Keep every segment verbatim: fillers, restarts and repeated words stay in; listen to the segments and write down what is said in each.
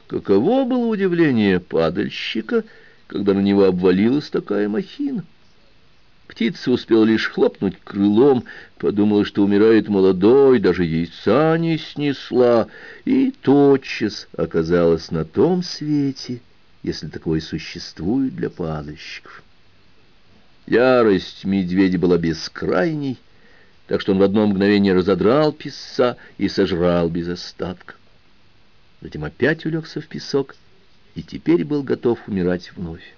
Каково было удивление падальщика, когда на него обвалилась такая махина. Птица успела лишь хлопнуть крылом, подумала, что умирает молодой, даже яйца не снесла, и тотчас оказалась на том свете, если такое существует для падальщиков. Ярость медведя была бескрайней, так что он в одно мгновение разодрал песца и сожрал без остатка. Затем опять улегся в песок и теперь был готов умирать вновь.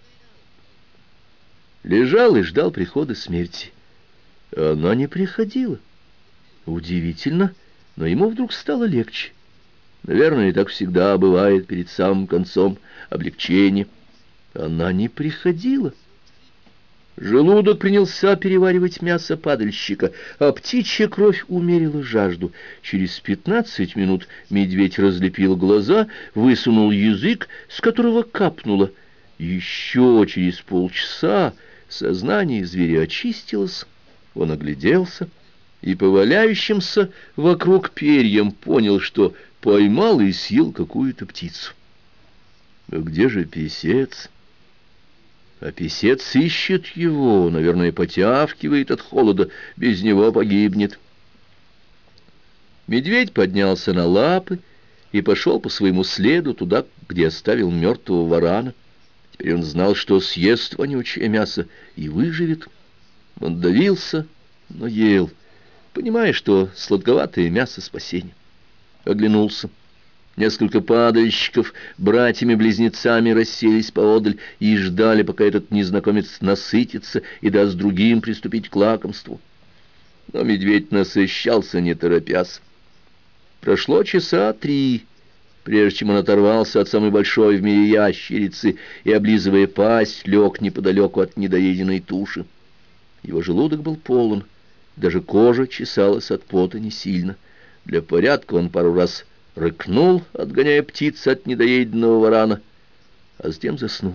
Лежал и ждал прихода смерти. А она не приходила. Удивительно, но ему вдруг стало легче. Наверное, и так всегда бывает перед самым концом облегчения. Она не приходила. Желудок принялся переваривать мясо падальщика, а птичья кровь умерила жажду. Через пятнадцать минут медведь разлепил глаза, высунул язык, с которого капнуло. Еще через полчаса сознание зверя очистилось, он огляделся и по валяющимся вокруг перьям понял, что поймал и съел какую-то птицу. А где же песец? А песец ищет его, наверное, потявкивает от холода, без него погибнет. Медведь поднялся на лапы и пошел по своему следу туда, где оставил мертвого варана. Теперь он знал, что съест вонючее мясо и выживет. Он давился, но ел, понимая, что сладковатое мясо — спасение. Оглянулся. Несколько падальщиков братьями-близнецами расселись поодаль и ждали, пока этот незнакомец насытится и даст другим приступить к лакомству. Но медведь насыщался, не торопясь. Прошло часа три, прежде чем он оторвался от самой большой в мире ящерицы и, облизывая пасть, лег неподалеку от недоеденной туши. Его желудок был полон, даже кожа чесалась от пота не сильно. Для порядка он пару раз рыкнул, отгоняя птиц от недоеденного варана, а затем заснул.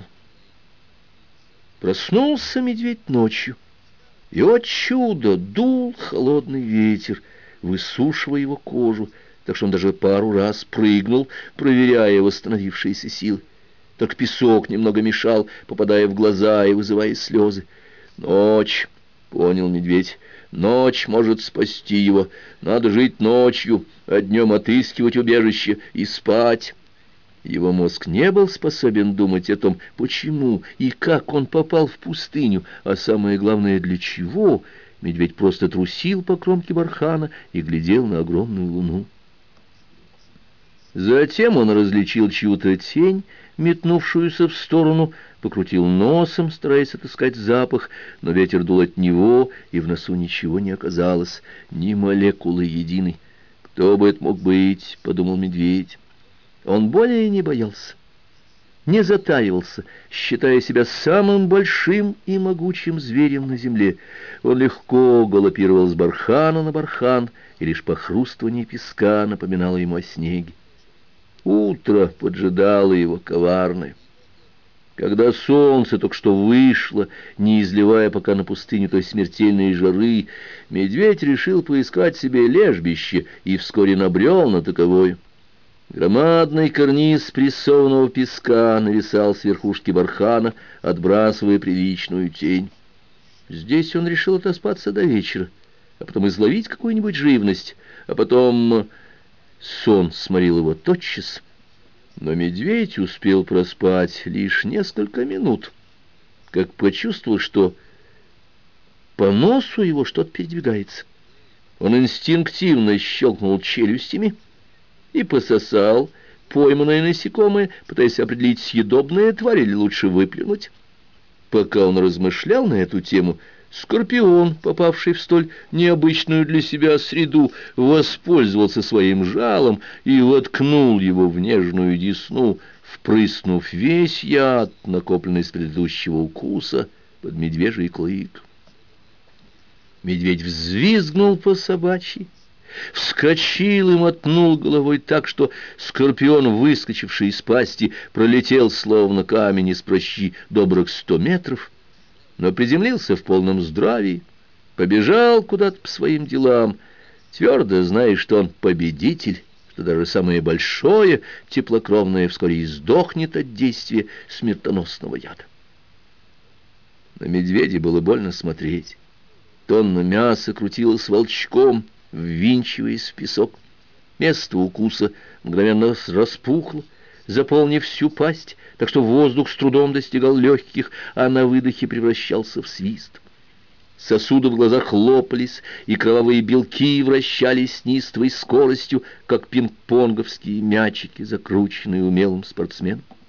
Проснулся медведь ночью, и, о чудо, дул холодный ветер, высушивая его кожу, так что он даже пару раз прыгнул, проверяя восстановившиеся силы. Только песок немного мешал, попадая в глаза и вызывая слезы. «Ночь», — понял медведь, — «ночь может спасти его. Надо жить ночью, а днем отыскивать убежище и спать». Его мозг не был способен думать о том, почему и как он попал в пустыню, а самое главное, для чего. Медведь просто трусил по кромке бархана и глядел на огромную луну. Затем он различил чью-то тень, метнувшуюся в сторону, покрутил носом, стараясь отыскать запах, но ветер дул от него, и в носу ничего не оказалось, ни молекулы единой. «Кто бы это мог быть?» — подумал медведь. Он более не боялся, не затаивался, считая себя самым большим и могучим зверем на земле. Он легко галопировал с бархана на бархан, и лишь похрустывание песка напоминало ему о снеге. Утро поджидало его коварное. Когда солнце только что вышло, не изливая пока на пустыню той смертельной жары, медведь решил поискать себе лежбище и вскоре набрел на таковое. Громадный карниз прессованного песка нависал с верхушки бархана, отбрасывая приличную тень. Здесь он решил отоспаться до вечера, а потом изловить какую-нибудь живность, а потом... Сон сморил его тотчас, но медведь успел проспать лишь несколько минут, как почувствовал, что по носу его что-то передвигается. Он инстинктивно щелкнул челюстями и пососал пойманное насекомое, пытаясь определить, съедобная тварь или лучше выплюнуть. Пока он размышлял на эту тему, скорпион, попавший в столь необычную для себя среду, воспользовался своим жалом и воткнул его в нежную десну, впрыснув весь яд, накопленный с предыдущего укуса, под медвежий клык. Медведь взвизгнул по собачьи, вскочил и мотнул головой так, что скорпион, выскочивший из пасти, пролетел словно камень из прощи добрых сто метров, но приземлился в полном здравии, побежал куда-то по своим делам, твердо зная, что он победитель, что даже самое большое теплокровное вскоре издохнет от действия смертоносного яда. На медведя было больно смотреть. Тонна мяса крутилась волчком, ввинчиваясь в песок. Место укуса мгновенно распухло, заполнив всю пасть, так что воздух с трудом достигал легких, а на выдохе превращался в свист. Сосуды в глазах лопались, и кровавые белки вращались с неистовой скоростью, как пинг-понговские мячики, закрученные умелым спортсменом.